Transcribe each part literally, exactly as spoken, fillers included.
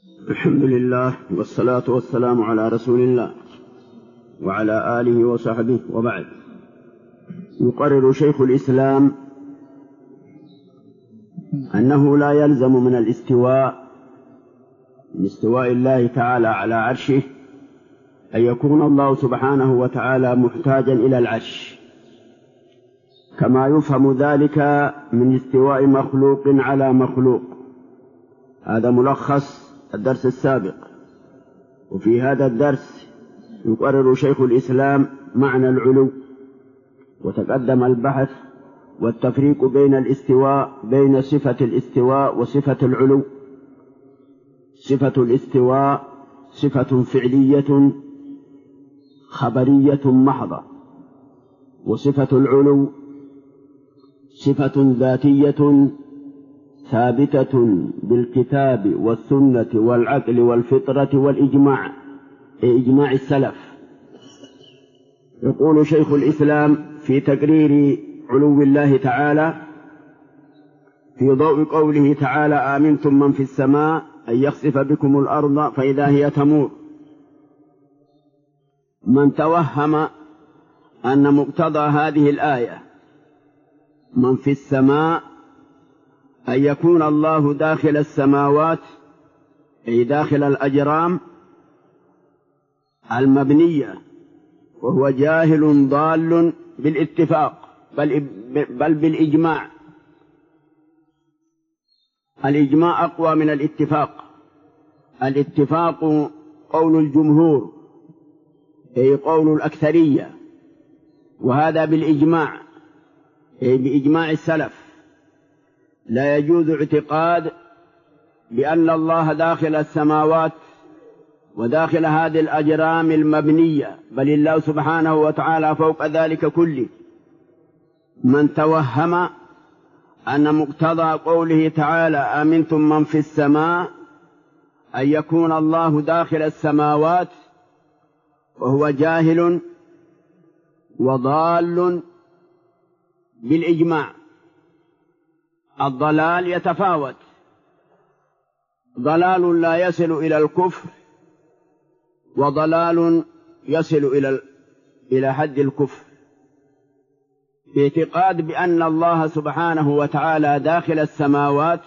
الحمد لله والصلاة والسلام على رسول الله وعلى آله وصحبه وبعد. يقرر شيخ الإسلام أنه لا يلزم من الاستواء من استواء الله تعالى على عرشه أن يكون الله سبحانه وتعالى محتاجا إلى العرش، كما يفهم ذلك من استواء مخلوق على مخلوق. هذا ملخص الدرس السابق. وفي هذا الدرس يقرر شيخ الإسلام معنى العلو، وتقدم البحث والتفريق بين الاستواء بين صفة الاستواء وصفة العلو. صفة الاستواء صفة فعلية خبرية محضة، وصفة العلو صفة ذاتية ثابتة بالكتاب والسنة والعقل والفطرة والإجماع، إجماع السلف. يقول شيخ الإسلام في تقرير علو الله تعالى في ضوء قوله تعالى: آمنتم من في السماء أن يخسف بكم الأرض فإذا هي تمور. من توهم أن مقتضى هذه الآية من في السماء أن يكون الله داخل السماوات، أي داخل الأجرام المبنية، وهو جاهل ضال بالاتفاق بل, بل بالإجماع. الإجماع أقوى من الاتفاق. الاتفاق قول الجمهور، أي قول الأكثرية، وهذا بالإجماع، أي بإجماع السلف. لا يجوز اعتقاد بأن الله داخل السماوات وداخل هذه الأجرام المبنية، بل الله سبحانه وتعالى فوق ذلك كله. من توهم أن مقتضى قوله تعالى: آمنتم من في السماء أن يكون الله داخل السماوات، وهو جاهل وضال بالإجماع. الضلال يتفاوت، ضلال لا يصل إلى الكفر، وضلال يصل إلى إلى حد الكفر. في اعتقاد بأن الله سبحانه وتعالى داخل السماوات،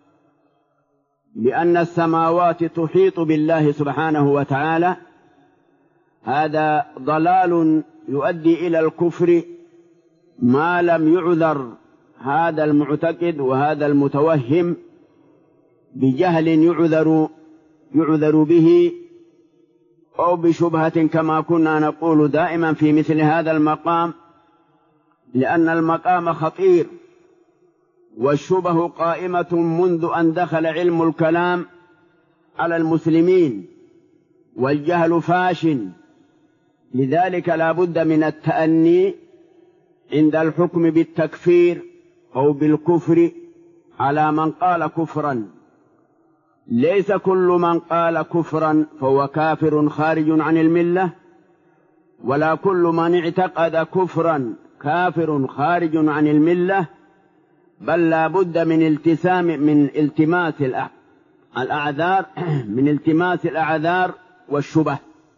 بأن السماوات تحيط بالله سبحانه وتعالى، هذا ضلال يؤدي إلى الكفر ما لم يعذر هذا المعتقد وهذا المتوهم بجهل يعذر يعذر به، أو بشبهة، كما كنا نقول دائما في مثل هذا المقام، لأن المقام خطير، والشبه قائمة منذ أن دخل علم الكلام على المسلمين، والجهل فاش. لذلك لا بد من التأني عند الحكم بالتكفير أو بالكفر على من قال كفرا. ليس كل من قال كفرا فهو كافر خارج عن الملة، ولا كل من اعتقد كفرا كافر خارج عن الملة، بل لا بد من التسام من التماس الأعذار من التماس الأعذار والشبه.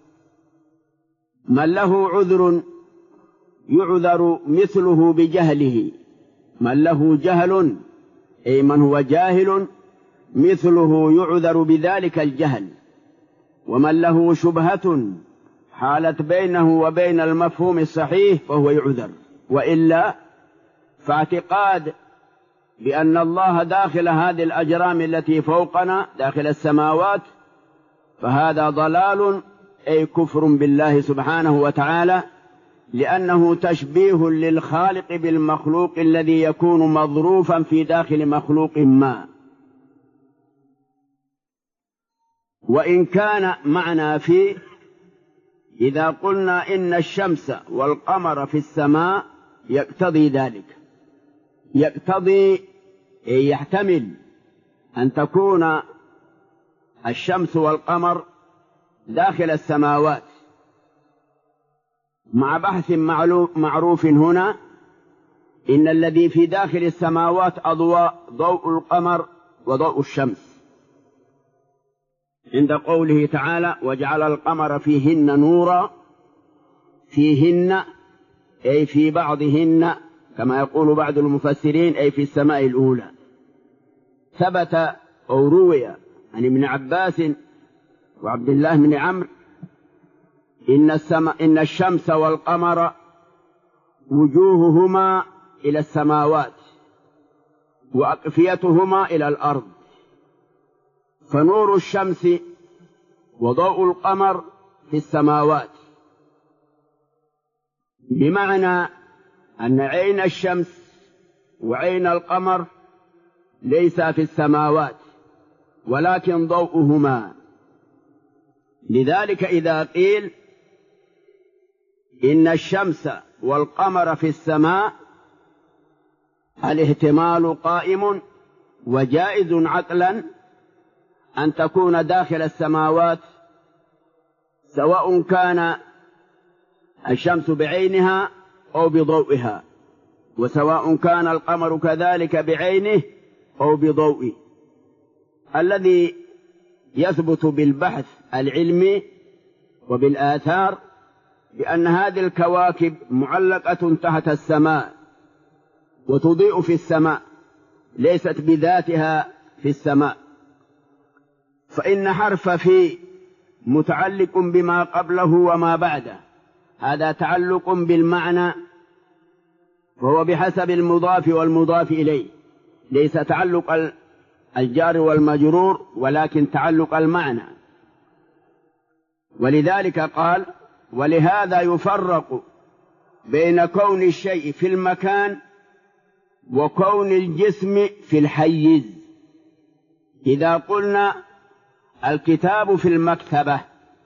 من له عذر يعذر مثله بجهله، من له جهل، أي من هو جاهل، مثله يعذر بذلك الجهل. ومن له شبهة حالت بينه وبين المفهوم الصحيح فهو يعذر. وإلا فاعتقاد بأن الله داخل هذه الأجرام التي فوقنا داخل السماوات، فهذا ضلال، أي كفر بالله سبحانه وتعالى، لأنه تشبيه للخالق بالمخلوق الذي يكون مظروفا في داخل مخلوق ما. وإن كان معنا في إذا قلنا إن الشمس والقمر في السماء يقتضي ذلك، يقتضي يحتمل أن تكون الشمس والقمر داخل السماوات، مع بحث معروف هنا إن الذي في داخل السماوات أضواء ضوء القمر وضوء الشمس، عند قوله تعالى وجعل القمر فيهن نورا، فيهن أي في بعضهن كما يقول بعض المفسرين أي في السماء الأولى. ثبت أو روي عن ابن عباس وعبد الله بن عمرو إن, السماء إن الشمس والقمر وجوههما إلى السماوات وأقفيتهما إلى الأرض، فنور الشمس وضوء القمر في السماوات، بمعنى أن عين الشمس وعين القمر ليس في السماوات ولكن ضوءهما. لذلك إذا قيل إن الشمس والقمر في السماء الاحتمال قائم وجائز عقلا أن تكون داخل السماوات، سواء كان الشمس بعينها أو بضوئها، وسواء كان القمر كذلك بعينه أو بضوئه. الذي يثبت بالبحث العلمي وبالآثار بأن هذه الكواكب معلقة تحت السماء وتضيء في السماء، ليست بذاتها في السماء، فإن حرف في متعلق بما قبله وما بعده، هذا تعلق بالمعنى، وهو بحسب المضاف والمضاف إليه، ليس تعلق الجار والمجرور ولكن تعلق المعنى. ولذلك قال ولهذا يفرق بين كون الشيء في المكان وكون الجسم في الحيز. إذا قلنا الكتاب في المكتبة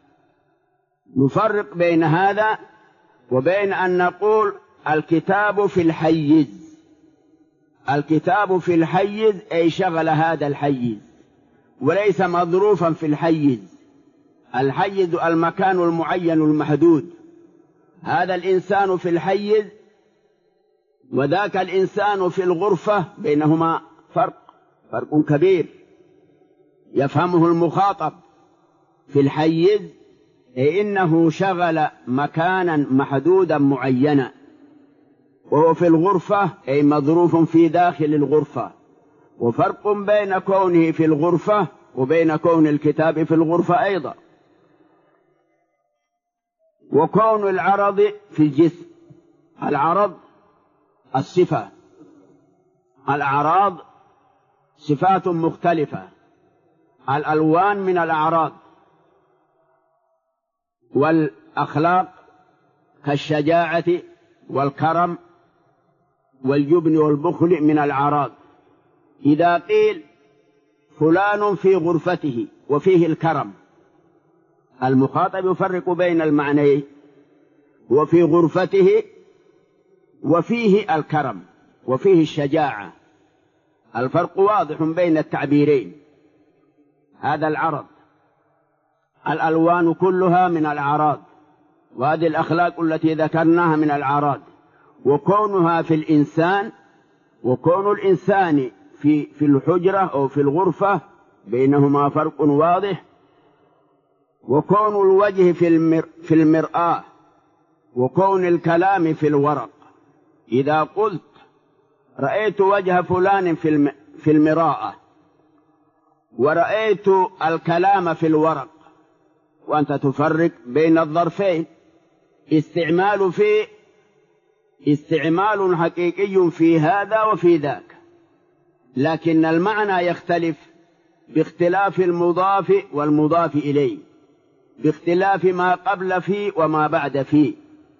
نفرق بين هذا وبين أن نقول الكتاب في الحيز. الكتاب في الحيز أي شغل هذا الحيز وليس مظروفا في الحيز. الحيز المكان المعين المحدود، هذا الإنسان في الحيز وذاك الإنسان في الغرفة، بينهما فرق فرق كبير يفهمه المخاطب. في الحيز أي إنه شغل مكانا محدودا معينا، وهو في الغرفة أي مظروف في داخل الغرفة. وفرق بين كونه في الغرفة وبين كون الكتاب في الغرفة أيضا. وكون العرض في الجسم، العرض الصفة، الأعراض صفات مختلفة، الألوان من الأعراض، والأخلاق كالشجاعة والكرم والجبن والبخل من الأعراض. إذا قيل فلان في غرفته وفيه الكرم، المخاطب يفرق بين المعنيين، وفي غرفته وفيه الكرم وفيه الشجاعة، الفرق واضح بين التعبيرين. هذا العرض. الألوان كلها من الأعراض، وهذه الأخلاق التي ذكرناها من الأعراض. وكونها في الإنسان وكون الإنسان في في الحجرة أو في الغرفة بينهما فرق واضح. وكون الوجه في المر في المرآة وكون الكلام في الورق. إذا قلت رأيت وجه فلان في الم في المراءة ورأيت الكلام في الورق، وأنت تفرق بين الظرفين. استعمال في استعمال حقيقي في هذا وفي ذاك، لكن المعنى يختلف باختلاف المضاف والمضاف إليه، باختلاف ما قبل فيه وما بعد فيه.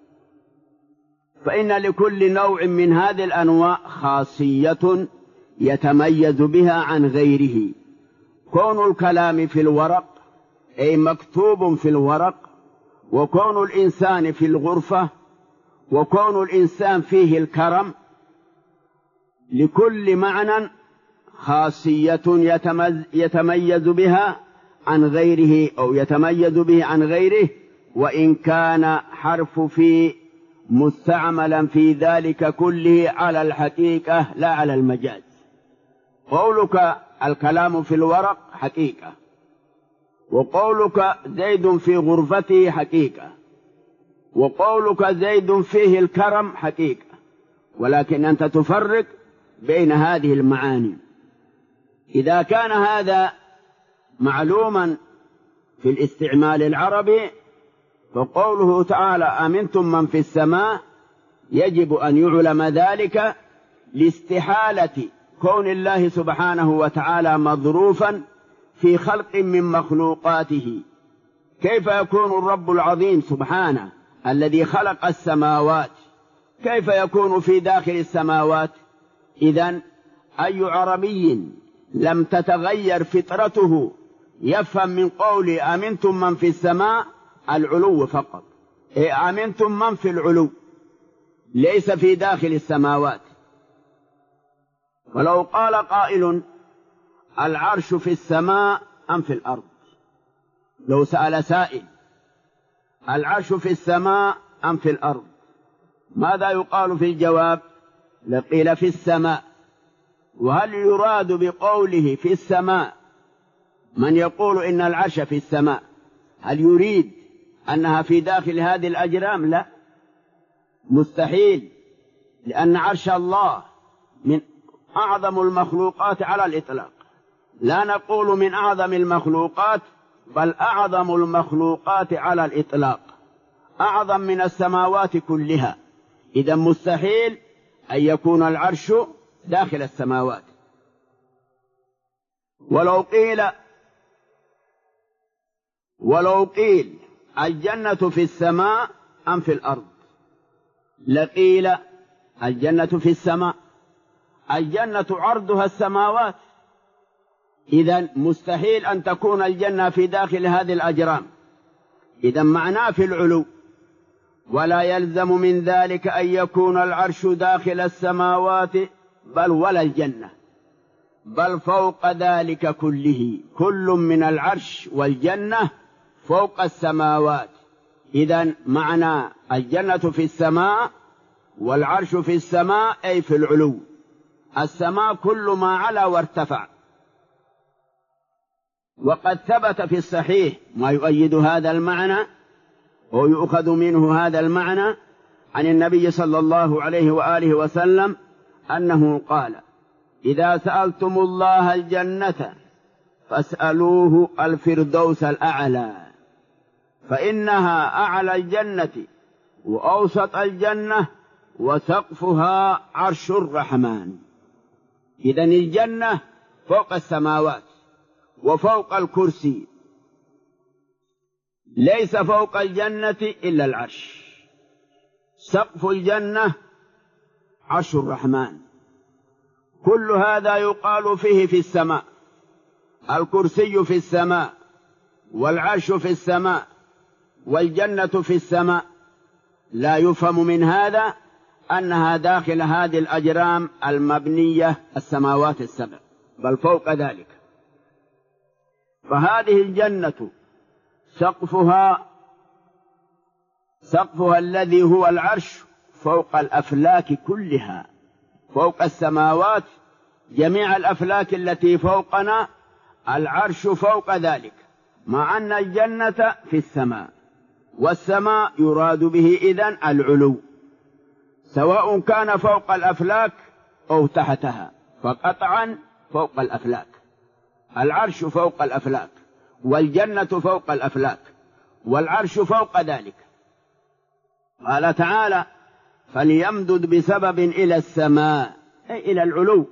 فإن لكل نوع من هذه الأنواع خاصية يتميز بها عن غيره. كون الكلام في الورق أي مكتوب في الورق، وكون الإنسان في الغرفة، وكون الإنسان فيه الكرم، لكل معنى خاصية يتميز بها عن غيره أو يتميز به عن غيره، وإن كان حرف في مستعملا في ذلك كله على الحقيقة لا على المجاز. قولك الكلام في الورق حقيقة، وقولك زيد في غرفته حقيقة، وقولك زيد فيه الكرم حقيقة، ولكن أنت تفرق بين هذه المعاني. إذا كان هذا معلوما في الاستعمال العربي فقوله تعالى أمنتم من في السماء يجب أن يعلم ذلك لاستحالة كون الله سبحانه وتعالى مظروفا في خلق من مخلوقاته. كيف يكون الرب العظيم سبحانه الذي خلق السماوات كيف يكون في داخل السماوات؟ إذن أي عربي لم تتغير فطرته يفهم من قول أمنتم من في السماء العلو فقط، إيه أمنتم من في العلو ليس في داخل السماوات. ولو قال قائل العرش في السماء أم في الأرض، لو سأل سائل العرش في السماء أم في الأرض، ماذا يقال في الجواب؟ لقيل في السماء. وهل يراد بقوله في السماء من يقول إن العرش في السماء هل يريد أنها في داخل هذه الأجرام؟ لا، مستحيل، لأن عرش الله من أعظم المخلوقات على الإطلاق، لا نقول من أعظم المخلوقات بل أعظم المخلوقات على الإطلاق، أعظم من السماوات كلها. إذا مستحيل أن يكون العرش داخل السماوات. ولو قيل ولو قيل الجنة في السماء أم في الأرض، لقيل الجنة في السماء، الجنة عرضها السماوات، إذن مستحيل أن تكون الجنة في داخل هذه الأجرام، إذن معناه في العلو. ولا يلزم من ذلك أن يكون العرش داخل السماوات بل ولا الجنة، بل فوق ذلك كله، كل من العرش والجنة فوق السماوات. إذن معنى الجنة في السماء والعرش في السماء أي في العلو، السماء كل ما علا وارتفع. وقد ثبت في الصحيح ما يؤيد هذا المعنى ويؤخذ منه هذا المعنى عن النبي صلى الله عليه وآله وسلم أنه قال إذا سألتم الله الجنة فاسألوه الفردوس الأعلى، فإنها أعلى الجنة وأوسط الجنة وسقفها عرش الرحمن. إذن الجنة فوق السماوات وفوق الكرسي، ليس فوق الجنة إلا العرش. سقف الجنة عرش الرحمن، كل هذا يقال فيه في السماء، الكرسي في السماء والعرش في السماء والجنة في السماء. لا يفهم من هذا أنها داخل هذه الأجرام المبنية السماوات السبع، بل فوق ذلك. فهذه الجنة سقفها سقفها الذي هو العرش فوق الأفلاك كلها، فوق السماوات جميع الأفلاك التي فوقنا، العرش فوق ذلك، مع أن الجنة في السماء، والسماء يراد به إذن العلو، سواء كان فوق الأفلاك أو تحتها، فقطعا فوق الأفلاك. العرش فوق الأفلاك والجنة فوق الأفلاك والعرش فوق ذلك. قال تعالى فليمدد بسبب إلى السماء أي إلى العلو.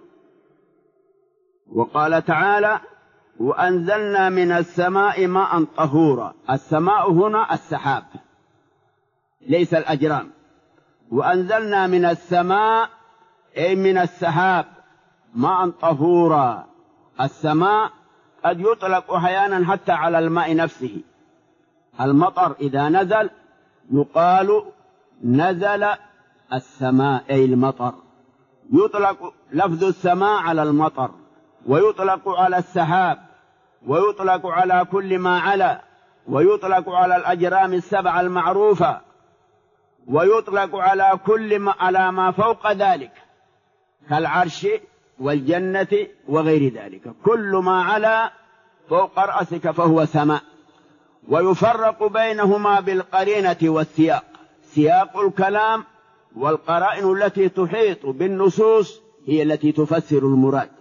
وقال تعالى وأنزلنا من السماء ماء طهورا، السماء هنا السحاب ليس الأجرام، وأنزلنا من السماء أي من السحاب ماء طهورا. السماء قد يطلق أحيانا حتى على الماء نفسه، المطر إذا نزل يقال نزل السماء أي المطر، يطلق لفظ السماء على المطر، ويطلق على السحاب، ويطلق على كل ما علا، ويطلق على الأجرام السبع المعروفة، ويطلق على كل ما على ما فوق ذلك كالعرش والجنة وغير ذلك، كل ما علا فوق رأسك فهو سماء. ويفرق بينهما بالقرينة والسياق، سياق الكلام والقرائن التي تحيط بالنصوص هي التي تفسر المراد.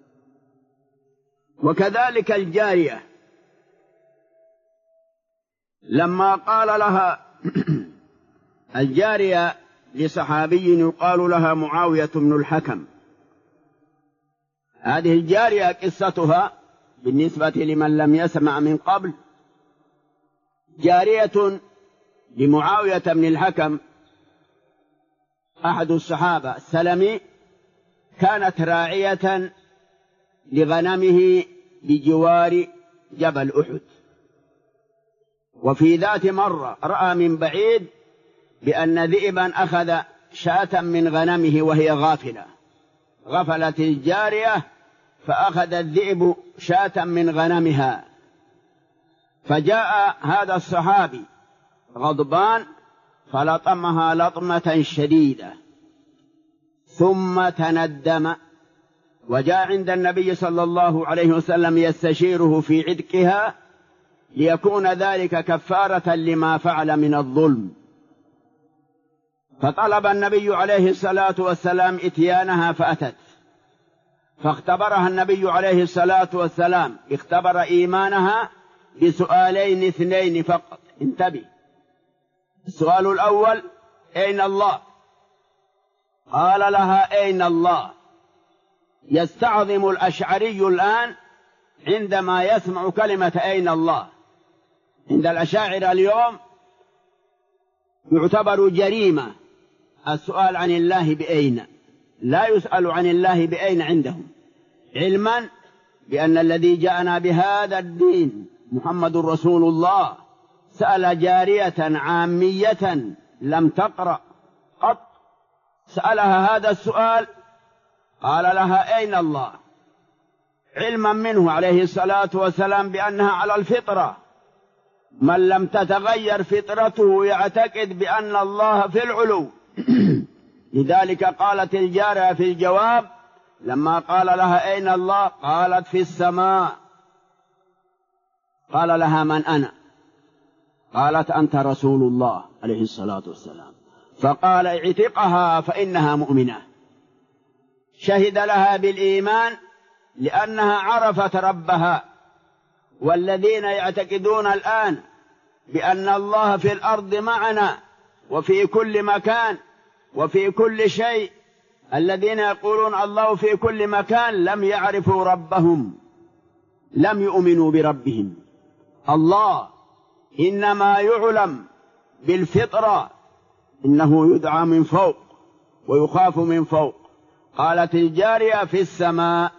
وكذلك الجارية لما قال لها الجارية لصحابي يقال لها معاوية بن الحكم، هذه الجارية قصتها بالنسبة لمن لم يسمع من قبل، جارية لمعاوية بن الحكم أحد الصحابة السلمي، كانت راعية لغنمه بجوار جبل أحد. وفي ذات مرة رأى من بعيد بأن ذئبا أخذ شاة من غنمه وهي غافلة، غفلت الجارية فأخذ الذئب شاة من غنمها، فجاء هذا الصحابي غضبان فلطمها لطمة شديدة ثم تندم، وجاء عند النبي صلى الله عليه وسلم يستشيره في عتقها ليكون ذلك كفارة لما فعل من الظلم. فطلب النبي عليه الصلاة والسلام إتيانها فأتت، فاختبرها النبي عليه الصلاة والسلام، اختبر إيمانها بسؤالين اثنين فقط، انتبه. السؤال الأول: أين الله؟ قال لها: أين الله؟ يستعظم الأشعري الآن عندما يسمع كلمة أين الله. عند الأشاعرة اليوم يعتبر جريمة السؤال عن الله بأين، لا يسأل عن الله بأين عندهم، علما بأن الذي جاءنا بهذا الدين محمد رسول الله سأل جارية عامية لم تقرأ قط، سألها هذا السؤال، قال لها: أين الله؟ علما منه عليه الصلاة والسلام بأنها على الفطرة، من لم تتغير فطرته يعتقد بأن الله في العلو. لذلك قالت الجارية في الجواب لما قال لها: أين الله؟ قالت: في السماء. قال لها: من أنا؟ قالت: أنت رسول الله عليه الصلاة والسلام. فقال: اعتقها فإنها مؤمنة. شهد لها بالإيمان لأنها عرفت ربها. والذين يعتقدون الآن بأن الله في الأرض معنا وفي كل مكان وفي كل شيء، الذين يقولون الله في كل مكان لم يعرفوا ربهم، لم يؤمنوا بربهم. الله إنما يعلم بالفطرة، إنه يدعى من فوق ويخاف من فوق. قالت الجارية: في السماء.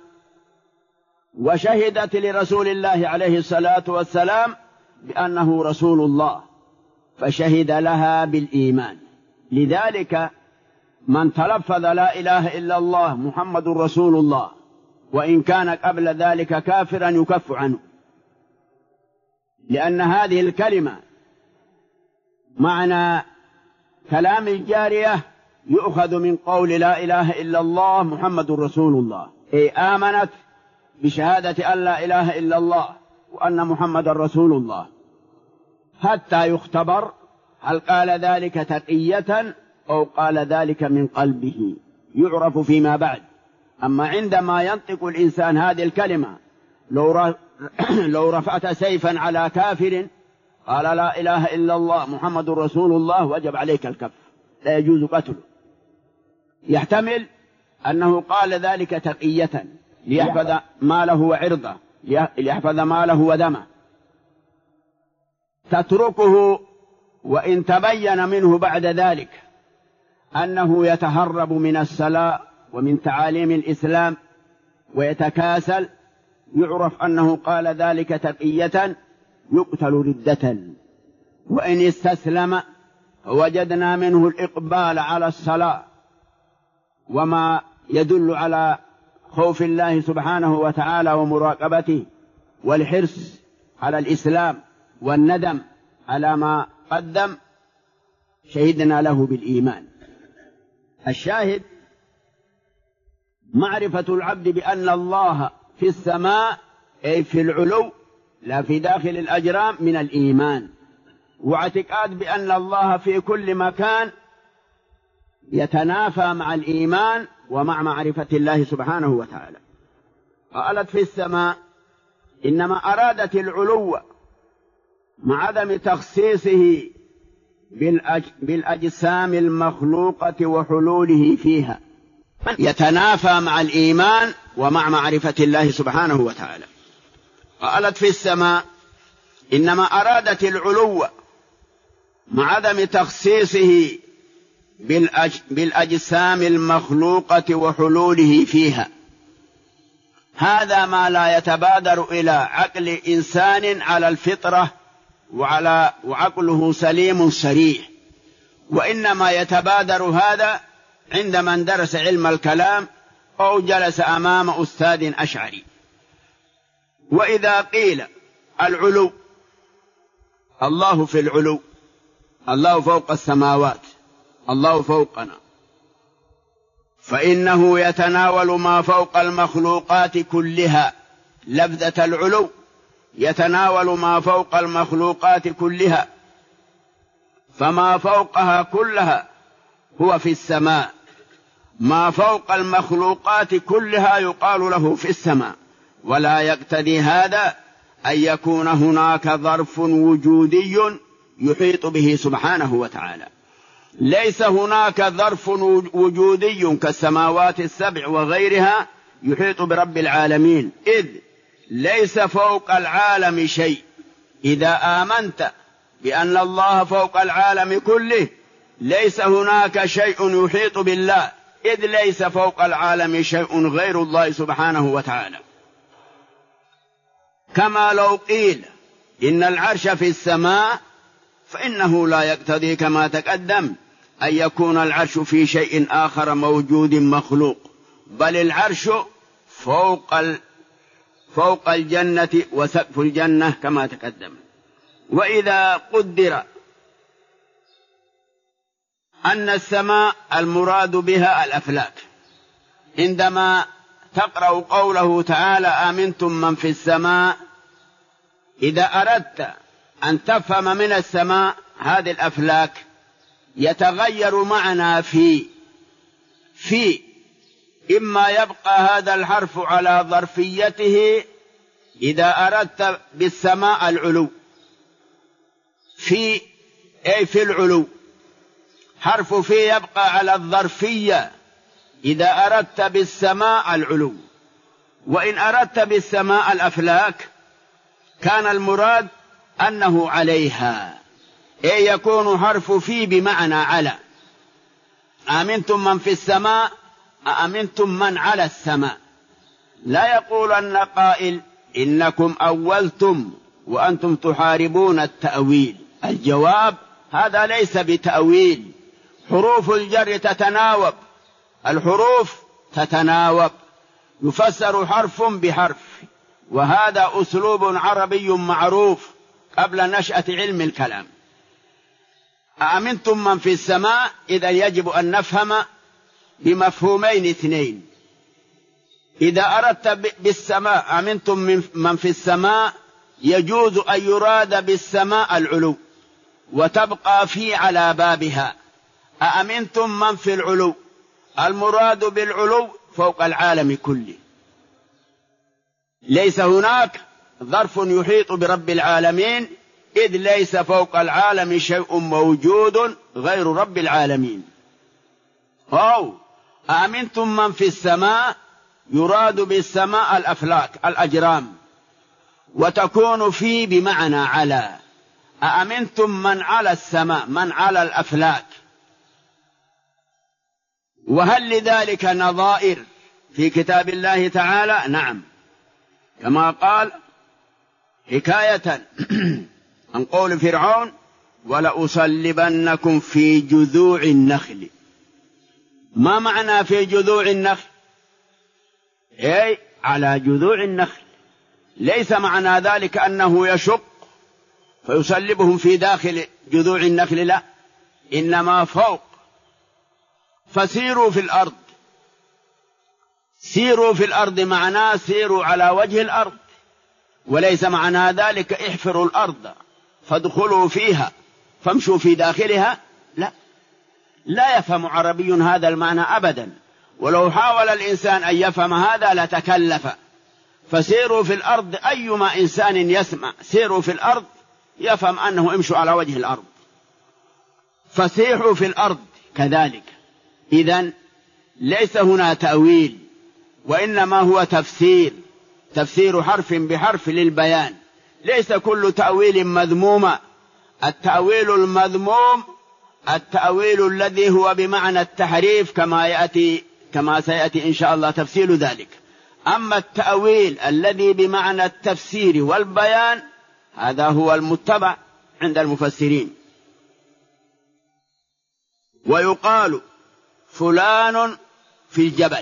وشهدت لرسول الله عليه الصلاة والسلام بأنه رسول الله، فشهد لها بالإيمان. لذلك من تلفظ لا إله إلا الله محمد رسول الله وإن كان قبل ذلك كافرا يكف عنه، لأن هذه الكلمة معنى كلام الجارية يؤخذ من قول لا إله إلا الله محمد رسول الله، أي آمنت بشهادة أن لا إله إلا الله وأن محمد رسول الله، حتى يختبر هل قال ذلك تقية أو قال ذلك من قلبه، يعرف فيما بعد. أما عندما ينطق الإنسان هذه الكلمة لو لو رفعت سيفا على كافر قال لا إله إلا الله محمد رسول الله وجب عليك الكف، لا يجوز قتله. يحتمل أنه قال ذلك تقية ليحفظ ماله وعرضه، ليحفظ ماله ودمه، تتركه وإن تبين منه بعد ذلك أنه يتهرب من الصلاة ومن تعاليم الإسلام ويتكاسل، يعرف أنه قال ذلك تقية يقتل ردة. وإن استسلم وجدنا منه الإقبال على الصلاة وما يدل على خوف الله سبحانه وتعالى ومراقبته والحرص على الإسلام والندم على ما قدم، شهدنا له بالإيمان. الشاهد معرفة العبد بأن الله في السماء أي في العلو لا في داخل الأجرام من الإيمان، واعتقاد بأن الله في كل مكان يتنافى مع الإيمان ومع معرفة الله سبحانه وتعالى. قالت في السماء إنما أرادت العلو مع عدم تخصيصه بالأجسام المخلوقة وحلوله فيها، يتنافى مع الإيمان ومع معرفة الله سبحانه وتعالى. قالت في السماء إنما أرادت العلو مع عدم تخصيصه بالأجسام المخلوقة وحلوله فيها. هذا ما لا يتبادر إلى عقل إنسان على الفطرة وعلى وعقله سليم صريح، وإنما يتبادر هذا عند من درس علم الكلام أو جلس أمام أستاذ أشعري. وإذا قيل العلو، الله في العلو، الله فوق السماوات، الله فوقنا، فإنه يتناول ما فوق المخلوقات كلها. لفظة العلو يتناول ما فوق المخلوقات كلها، فما فوقها كلها هو في السماء، ما فوق المخلوقات كلها يقال له في السماء. ولا يقتضي هذا أن يكون هناك ظرف وجودي يحيط به سبحانه وتعالى. ليس هناك ظرف وجودي كالسماوات السبع وغيرها يحيط برب العالمين، إذ ليس فوق العالم شيء. إذا آمنت بأن الله فوق العالم كله ليس هناك شيء يحيط بالله، إذ ليس فوق العالم شيء غير الله سبحانه وتعالى. كما لو قيل إن العرش في السماء فإنه لا يقتضي كما تقدم أن يكون العرش في شيء آخر موجود مخلوق، بل العرش فوق ال... فوق الجنة وسقف الجنة كما تقدم. وإذا قدر أن السماء المراد بها الأفلاك، عندما تقرأ قوله تعالى آمنتم من في السماء، إذا أردت أن تفهم من السماء هذه الأفلاك يتغير معنى في في إما يبقى هذا الحرف على ظرفيته إذا أردت بالسماء العلو، في أي في العلو، حرف في يبقى على الظرفية إذا أردت بالسماء العلو. وإن أردت بالسماء الأفلاك كان المراد أنه عليها، أي يكون حرف في بمعنى على. آمنتم من في السماء، أأمنتم من على السماء. لا يقول أن قائل إنكم أولتم وأنتم تحاربون التأويل. الجواب هذا ليس بتأويل، حروف الجر تتناوب، الحروف تتناوب، يفسر حرف بحرف، وهذا أسلوب عربي معروف قبل نشأة علم الكلام. أأمنتم من في السماء إذا يجب أن نفهم بمفهومين اثنين. إذا أردت بالسماء أمنتم من في السماء يجوز أن يراد بالسماء العلو وتبقى في على بابها. أأمنتم من في العلو، المراد بالعلو فوق العالم كله، ليس هناك ظرف يحيط برب العالمين، إذ ليس فوق العالم شيء موجود غير رب العالمين. أو أأمنتم من في السماء يراد بالسماء الأفلاك الأجرام، وتكون في بمعنى على. أأمنتم من على السماء، من على الأفلاك. وهل لذلك نظائر في كتاب الله تعالى؟ نعم، كما قال حكاية عن قول فرعون ولأصلبنكم في جذوع النخل. ما معنى في جذوع النخل؟ أي على جذوع النخل، ليس معنى ذلك أنه يشق فيصلبهم في داخل جذوع النخل، لا، إنما فوق. فسيروا في الأرض، سيروا في الأرض معناه سيروا على وجه الأرض، وليس معنى ذلك احفروا الأرض فادخلوا فيها فامشوا في داخلها، لا، لا يفهم عربي هذا المعنى أبدا، ولو حاول الإنسان أن يفهم هذا لتكلف. فسيروا في الأرض، أيما إنسان يسمع سيروا في الأرض يفهم أنه امشوا على وجه الأرض، فسيحوا في الأرض كذلك. إذن ليس هنا تأويل، وإنما هو تفسير، تفسير حرف بحرف للبيان، ليس كل تأويل مذموم. التأويل المذموم التأويل الذي هو بمعنى التحريف، كما يأتي كما سيأتي إن شاء الله تفسير ذلك. أما التأويل الذي بمعنى التفسير والبيان هذا هو المتبع عند المفسرين. ويقال فلان في الجبل.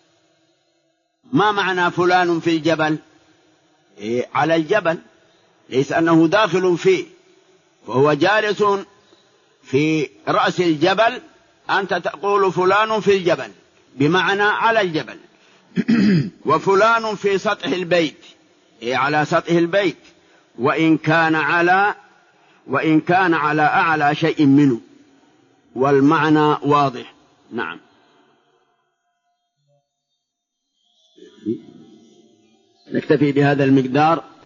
ما معنى فلان في الجبل؟ إيه، على الجبل، ليس أنه داخل فيه، فهو جالس في رأس الجبل، أنت تقول فلان في الجبل بمعنى على الجبل. وفلان في سطح البيت، إيه، على سطح البيت، وإن كان على وإن كان على أعلى شيء منه، والمعنى واضح. نعم. نكتفي بهذا المقدار.